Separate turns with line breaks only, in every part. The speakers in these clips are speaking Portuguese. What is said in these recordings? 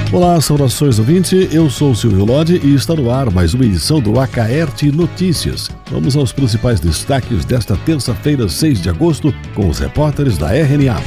Olá, saudações ouvinte, eu sou o Silvio Lodi e está no ar mais uma edição do Acaerte Notícias. Vamos aos principais destaques desta terça-feira, 6 de agosto, com os repórteres da RNA.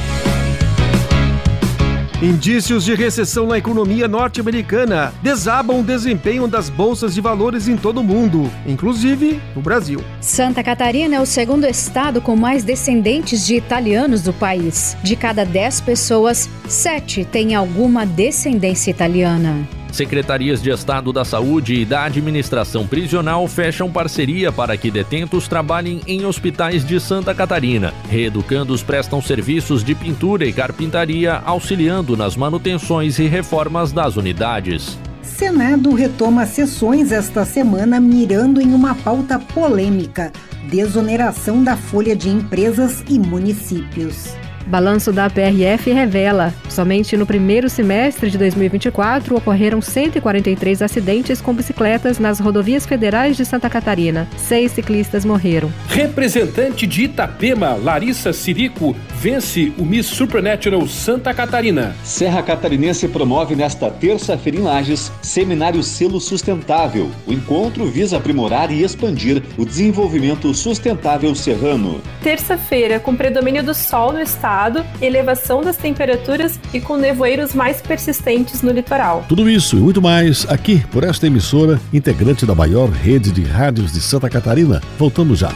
Indícios de recessão na economia norte-americana desabam o desempenho das bolsas de valores em todo o mundo, inclusive no Brasil.
Santa Catarina é o segundo estado com mais descendentes de italianos do país. De cada 10 pessoas, 7 têm alguma descendência italiana.
Secretarias de Estado da Saúde e da Administração Prisional fecham parceria para que detentos trabalhem em hospitais de Santa Catarina. Reeducandos prestam serviços de pintura e carpintaria, auxiliando nas manutenções e reformas das unidades.
Senado retoma sessões esta semana mirando em uma pauta polêmica: desoneração da folha de empresas e municípios.
Balanço da PRF revela: somente no primeiro semestre de 2024 ocorreram 143 acidentes com bicicletas nas rodovias federais de Santa Catarina. 6 ciclistas morreram.
Representante de Itapema, Larissa Sirico, vence o Miss Supernatural Santa Catarina.
Serra Catarinense promove nesta terça-feira em Lages Seminário Selo Sustentável. O encontro visa aprimorar e expandir o desenvolvimento sustentável serrano.
Terça-feira, com predomínio do sol no estado, elevação das temperaturas e com nevoeiros mais persistentes no litoral.
Tudo isso e muito mais aqui por esta emissora, integrante da maior rede de rádios de Santa Catarina. Voltamos já.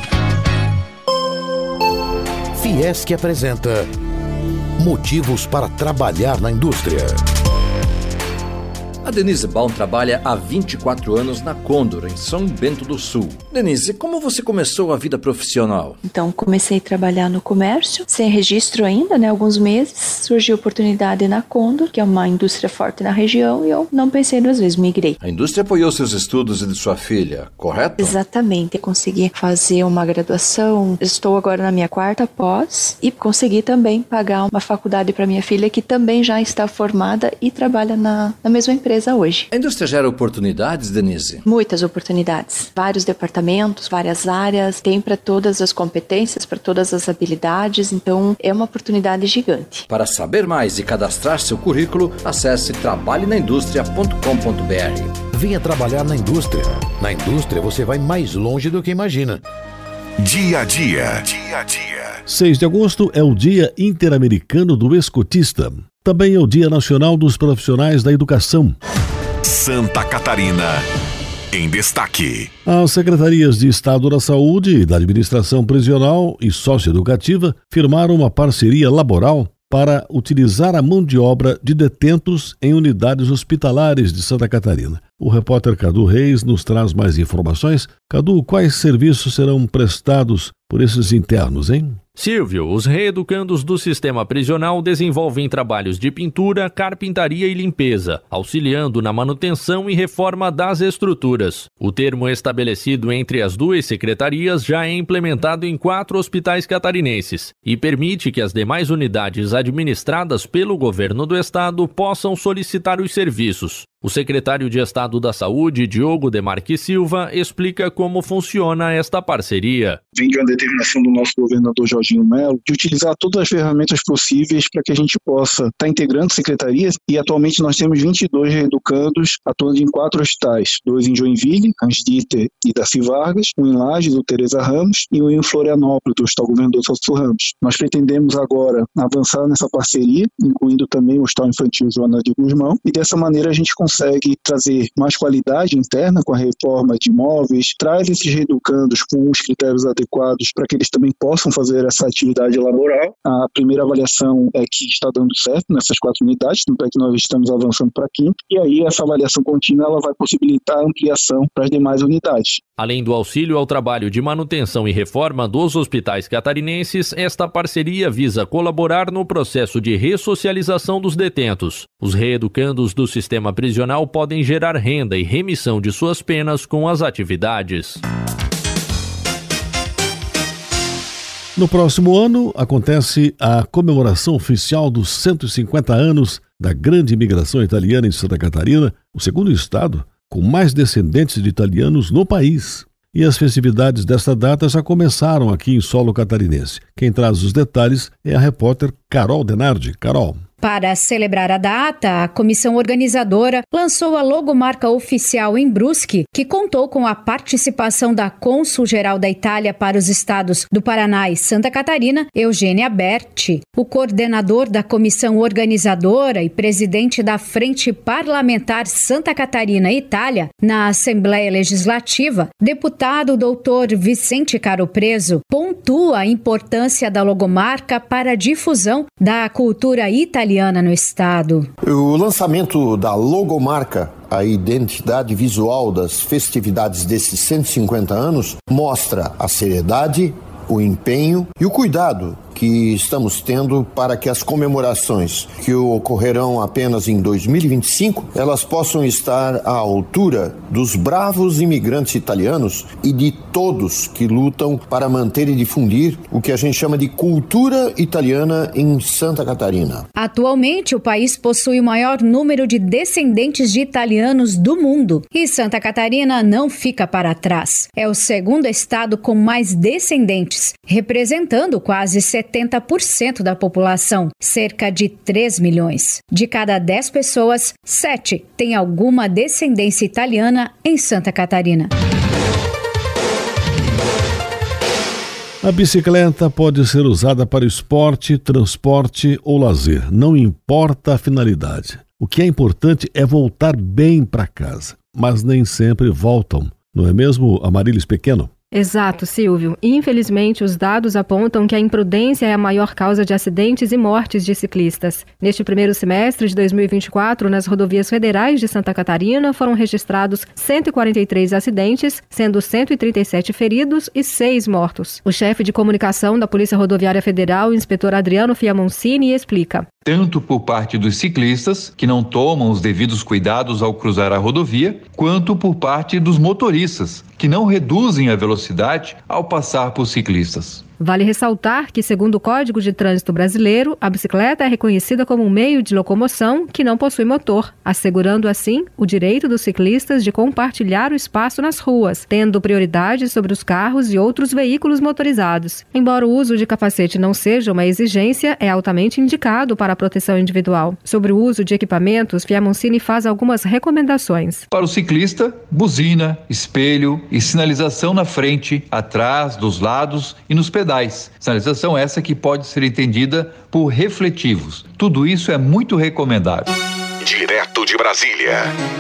Fiesc apresenta Motivos para trabalhar na indústria.
A Denise Baum trabalha há 24 anos na Condor, em São Bento do Sul. Denise, como você começou a vida profissional?
Então, comecei a trabalhar no comércio, sem registro ainda, alguns meses. Surgiu a oportunidade na Condor, que é uma indústria forte na região, e eu não pensei 2 vezes, migrei.
A indústria apoiou seus estudos e de sua filha, correto?
Exatamente, eu consegui fazer uma graduação, estou agora na minha 4ª pós, e consegui também pagar uma faculdade para minha filha, que também já está formada e trabalha na mesma empresa hoje.
A indústria gera oportunidades, Denise?
Muitas oportunidades. Vários departamentos, várias áreas, tem para todas as competências, para todas as habilidades, então é uma oportunidade gigante.
Para saber mais e cadastrar seu currículo, acesse trabalhenaindustria.com.br.
Venha trabalhar na indústria. Na indústria você vai mais longe do que imagina.
Dia a dia.
6 de agosto é o Dia Interamericano do Escotista. Também é o Dia Nacional dos Profissionais da Educação.
Santa Catarina, em destaque.
As Secretarias de Estado da Saúde e da Administração Prisional e Socioeducativa firmaram uma parceria laboral para utilizar a mão de obra de detentos em unidades hospitalares de Santa Catarina. O repórter Cadu Reis nos traz mais informações. Cadu, quais serviços serão prestados por esses internos, hein?
Silvio, os reeducandos do sistema prisional desenvolvem trabalhos de pintura, carpintaria e limpeza, auxiliando na manutenção e reforma das estruturas. O termo estabelecido entre as 2 secretarias já é implementado em 4 hospitais catarinenses e permite que as demais unidades administradas pelo governo do estado possam solicitar os serviços. O secretário de Estado da Saúde, Diogo Demarque Silva, explica como funciona esta parceria.
Vem de uma determinação do nosso governador Jorginho Melo de utilizar todas as ferramentas possíveis para que a gente possa estar integrando secretarias, e atualmente nós temos 22 reeducandos atuando em 4 hospitais, 2 em Joinville, Ansditer e Darcy Vargas, um em Lages, do Tereza Ramos, e um em Florianópolis, do Hospital Governador Celso Ramos. Nós pretendemos agora avançar nessa parceria, incluindo também o Hospital Infantil Joana de Guzmão, e dessa maneira a gente consegue trazer mais qualidade interna com a reforma de imóveis, traz esses reeducandos com os critérios adequados para que eles também possam fazer essa atividade laboral. A primeira avaliação é que está dando certo nessas 4 unidades, tanto é que nós estamos avançando para a 5ª, e aí essa avaliação contínua ela vai possibilitar a ampliação para as demais unidades.
Além do auxílio ao trabalho de manutenção e reforma dos hospitais catarinenses, esta parceria visa colaborar no processo de ressocialização dos detentos. Os reeducandos do sistema prisional podem gerar renda e remissão de suas penas com as atividades.
No próximo ano, acontece a comemoração oficial dos 150 anos da grande imigração italiana em Santa Catarina, o segundo estado com mais descendentes de italianos no país. E as festividades desta data já começaram aqui em solo catarinense. Quem traz os detalhes é a repórter Carol Denardi. Carol.
Para celebrar a data, a comissão organizadora lançou a logomarca oficial em Brusque, que contou com a participação da cônsul-geral da Itália para os estados do Paraná e Santa Catarina, Eugênia Berti. O coordenador da comissão organizadora e presidente da Frente Parlamentar Santa Catarina-Itália na Assembleia Legislativa, deputado Dr. Vicente Caro Preso, pontua a importância da logomarca para a difusão da cultura italiana no estado.
O lançamento da logomarca, a identidade visual das festividades desses 150 anos, mostra a seriedade, o empenho e o cuidado que estamos tendo para que as comemorações que ocorrerão apenas em 2025, elas possam estar à altura dos bravos imigrantes italianos e de todos que lutam para manter e difundir o que a gente chama de cultura italiana em Santa Catarina.
Atualmente, o país possui o maior número de descendentes de italianos do mundo e Santa Catarina não fica para trás. É o segundo estado com mais descendentes, representando quase 70% da população, cerca de 3 milhões. De cada 10 pessoas, 7 têm alguma descendência italiana em Santa Catarina.
A bicicleta pode ser usada para esporte, transporte ou lazer, não importa a finalidade. O que é importante é voltar bem para casa, mas nem sempre voltam, não é mesmo, Amarilis Pequeno?
Exato, Silvio. Infelizmente, os dados apontam que a imprudência é a maior causa de acidentes e mortes de ciclistas. Neste primeiro semestre de 2024, nas rodovias federais de Santa Catarina, foram registrados 143 acidentes, sendo 137 feridos e 6 mortos. O chefe de comunicação da Polícia Rodoviária Federal, o inspetor Adriano Fiamoncini, explica.
Tanto por parte dos ciclistas, que não tomam os devidos cuidados ao cruzar a rodovia, quanto por parte dos motoristas, que não reduzem a velocidade ao passar por ciclistas.
Vale ressaltar que, segundo o Código de Trânsito Brasileiro, a bicicleta é reconhecida como um meio de locomoção que não possui motor, assegurando assim o direito dos ciclistas de compartilhar o espaço nas ruas, tendo prioridade sobre os carros e outros veículos motorizados. Embora o uso de capacete não seja uma exigência, é altamente indicado para a proteção individual. Sobre o uso de equipamentos, Fiamoncini faz algumas recomendações.
Para o ciclista, buzina, espelho e sinalização na frente, atrás, dos lados e nos pedais. Sinalização essa que pode ser entendida por refletivos. Tudo isso é muito recomendável.
Direto de Brasília.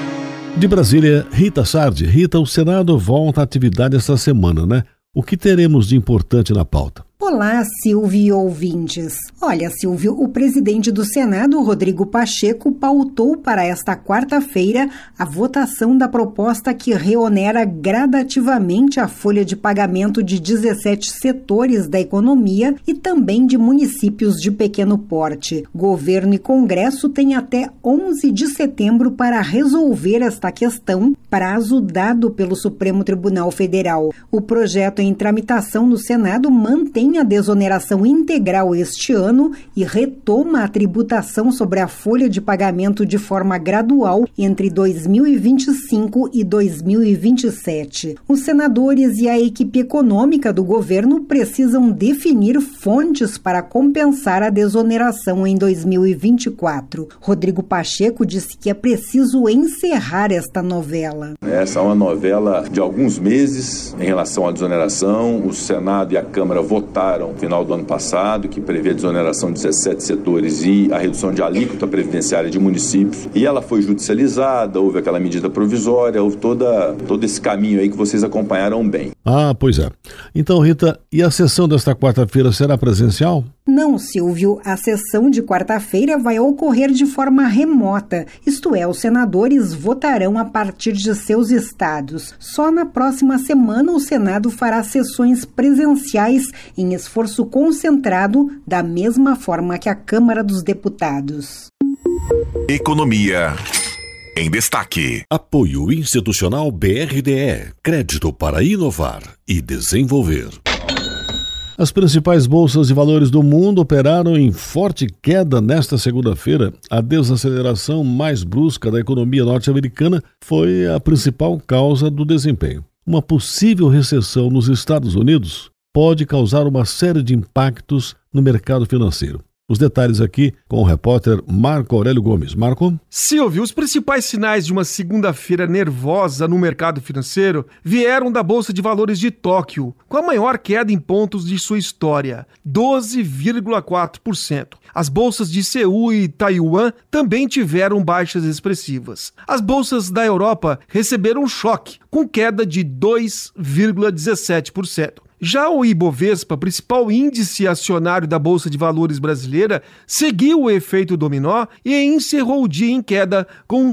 De Brasília, Rita Sardi. Rita, o Senado volta à atividade esta semana, né? O que teremos de importante na pauta?
Olá, Silvio e ouvintes. Olha, Silvio, o presidente do Senado, Rodrigo Pacheco, pautou para esta quarta-feira a votação da proposta que reonera gradativamente a folha de pagamento de 17 setores da economia e também de municípios de pequeno porte. Governo e Congresso têm até 11 de setembro para resolver esta questão, prazo dado pelo Supremo Tribunal Federal. O projeto em tramitação no Senado mantém a desoneração integral este ano e retoma a tributação sobre a folha de pagamento de forma gradual entre 2025 e 2027. Os senadores e a equipe econômica do governo precisam definir fontes para compensar a desoneração em 2024. Rodrigo Pacheco disse que é preciso encerrar esta novela.
Essa é uma novela de alguns meses em relação à desoneração. O Senado e a Câmara votaram no final do ano passado, que prevê a desoneração de 17 setores e a redução de alíquota previdenciária de municípios. E ela foi judicializada, houve aquela medida provisória, houve todo esse caminho aí que vocês acompanharam bem.
Ah, pois é. Então, Rita, e a sessão desta quarta-feira será presencial?
Não, Silvio, a sessão de quarta-feira vai ocorrer de forma remota, isto é, os senadores votarão a partir de seus estados. Só na próxima semana o Senado fará sessões presenciais em esforço concentrado, da mesma forma que a Câmara dos Deputados.
Economia em destaque.
Apoio institucional BRDE, crédito para inovar e desenvolver. As principais bolsas de valores do mundo operaram em forte queda nesta segunda-feira. A desaceleração mais brusca da economia norte-americana foi a principal causa do desempenho. Uma possível recessão nos Estados Unidos pode causar uma série de impactos no mercado financeiro. Os detalhes aqui com o repórter Marco Aurélio Gomes. Marco?
Silvio, os principais sinais de uma segunda-feira nervosa no mercado financeiro vieram da Bolsa de Valores de Tóquio, com a maior queda em pontos de sua história, 12,4%. As bolsas de Seul e Taiwan também tiveram baixas expressivas. As bolsas da Europa receberam um choque, com queda de 2,17%. Já o Ibovespa, principal índice acionário da Bolsa de Valores brasileira, seguiu o efeito dominó e encerrou o dia em queda com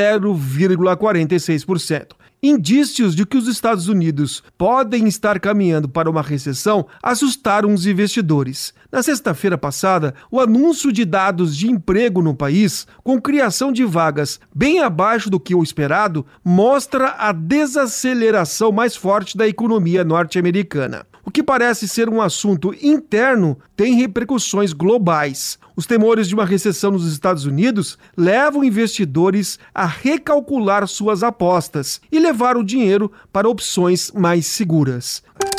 0,46%. Indícios de que os Estados Unidos podem estar caminhando para uma recessão assustaram os investidores. Na sexta-feira passada, o anúncio de dados de emprego no país, com criação de vagas bem abaixo do que o esperado, mostra a desaceleração mais forte da economia norte-americana. O que parece ser um assunto interno tem repercussões globais. Os temores de uma recessão nos Estados Unidos levam investidores a recalcular suas apostas e levar o dinheiro para opções mais seguras.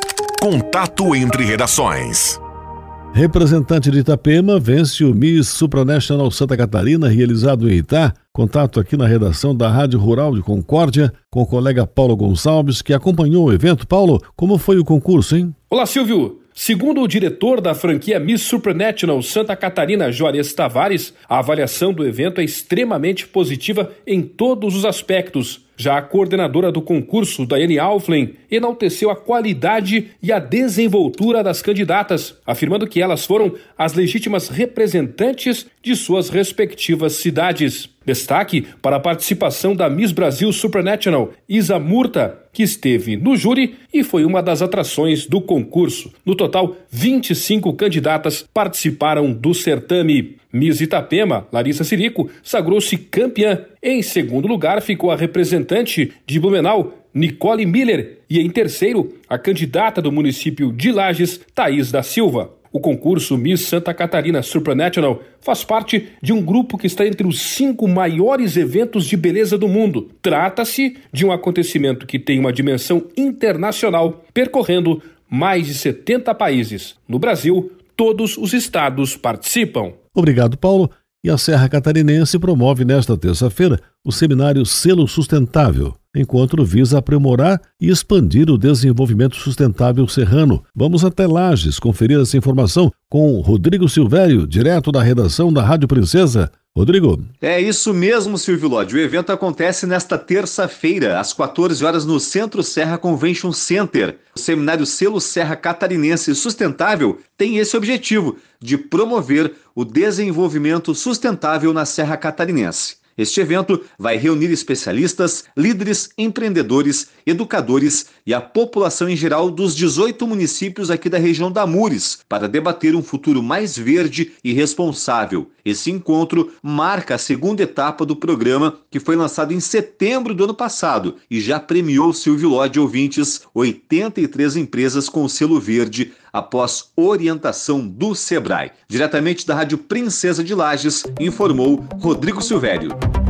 Contato entre redações.
Representante de Itapema vence o Miss Supranational Santa Catarina, realizado em Itá. Contato aqui na redação da Rádio Rural de Concórdia com o colega Paulo Gonçalves, que acompanhou o evento. Paulo, como foi o concurso, hein?
Olá, Silvio. Segundo o diretor da franquia Miss Supranational Santa Catarina, Juarez Tavares, a avaliação do evento é extremamente positiva em todos os aspectos. Já a coordenadora do concurso, Daiane Alflen, enalteceu a qualidade e a desenvoltura das candidatas, afirmando que elas foram as legítimas representantes de suas respectivas cidades. Destaque para a participação da Miss Brasil Supranational, Isa Murta, que esteve no júri e foi uma das atrações do concurso. No total, 25 candidatas participaram do certame. Miss Itapema, Larissa Sirico, sagrou-se campeã. Em segundo lugar, ficou a representante de Blumenau, Nicole Miller, e em terceiro, a candidata do município de Lages, Thaís da Silva. O concurso Miss Santa Catarina Supranational faz parte de um grupo que está entre os 5 maiores eventos de beleza do mundo. Trata-se de um acontecimento que tem uma dimensão internacional, percorrendo mais de 70 países. No Brasil, todos os estados participam.
Obrigado, Paulo. E a Serra Catarinense promove nesta terça-feira o seminário Selo Sustentável. O encontro visa aprimorar e expandir o desenvolvimento sustentável serrano. Vamos até Lages conferir essa informação com Rodrigo Silvério, direto da redação da Rádio Princesa. Rodrigo.
É isso mesmo, Silvio Lodi. O evento acontece nesta terça-feira, às 14 horas, no Centro Serra Convention Center. O seminário Selo Serra Catarinense Sustentável tem esse objetivo de promover o desenvolvimento sustentável na Serra Catarinense. Este evento vai reunir especialistas, líderes, empreendedores, educadores e a população em geral dos 18 municípios aqui da região da Mures para debater um futuro mais verde e responsável. Esse encontro marca a segunda etapa do programa, que foi lançado em setembro do ano passado e já premiou, Silvio Lodi, ouvintes, 83 empresas com o selo verde após orientação do Sebrae. Diretamente da Rádio Princesa de Lages, informou Rodrigo Silvério.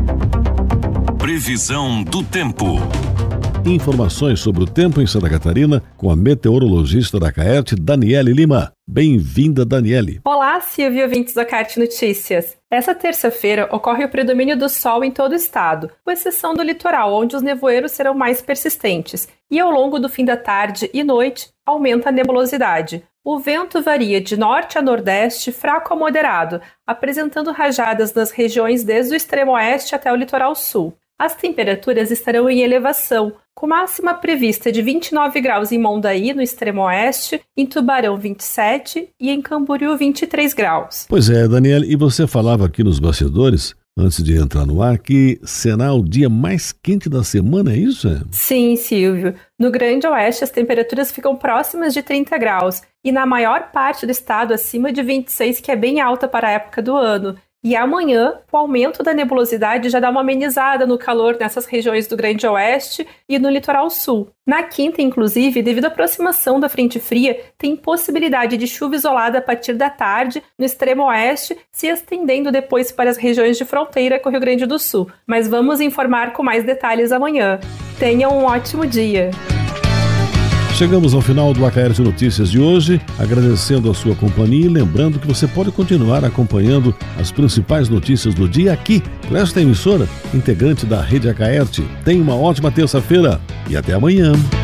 Previsão do tempo.
Informações sobre o tempo em Santa Catarina com a meteorologista da CAERT, Daniele Lima. Bem-vinda, Daniele.
Olá, Silvio, ouvintes da CAERT Notícias. Essa terça-feira ocorre o predomínio do sol em todo o estado, com exceção do litoral, onde os nevoeiros serão mais persistentes. E ao longo do fim da tarde e noite, aumenta a nebulosidade. O vento varia de norte a nordeste, fraco a moderado, apresentando rajadas nas regiões desde o extremo oeste até o litoral sul. As temperaturas estarão em elevação, com máxima prevista de 29 graus em Mondaí, no extremo oeste, em Tubarão 27 e em Camboriú 23 graus.
Pois é, Daniela, e você falava aqui nos bastidores, antes de entrar no ar, que será o dia mais quente da semana, é isso?
Sim, Silvio. No Grande Oeste, as temperaturas ficam próximas de 30 graus e na maior parte do estado acima de 26, que é bem alta para a época do ano. E amanhã, o aumento da nebulosidade já dá uma amenizada no calor nessas regiões do Grande Oeste e no litoral sul. Na quinta, inclusive, devido à aproximação da frente fria, tem possibilidade de chuva isolada a partir da tarde no extremo oeste, se estendendo depois para as regiões de fronteira com o Rio Grande do Sul. Mas vamos informar com mais detalhes amanhã. Tenham um ótimo dia!
Chegamos ao final do Acaerte Notícias de hoje, agradecendo a sua companhia e lembrando que você pode continuar acompanhando as principais notícias do dia aqui, por esta emissora, integrante da Rede Acaerte. Tenha uma ótima terça-feira e até amanhã.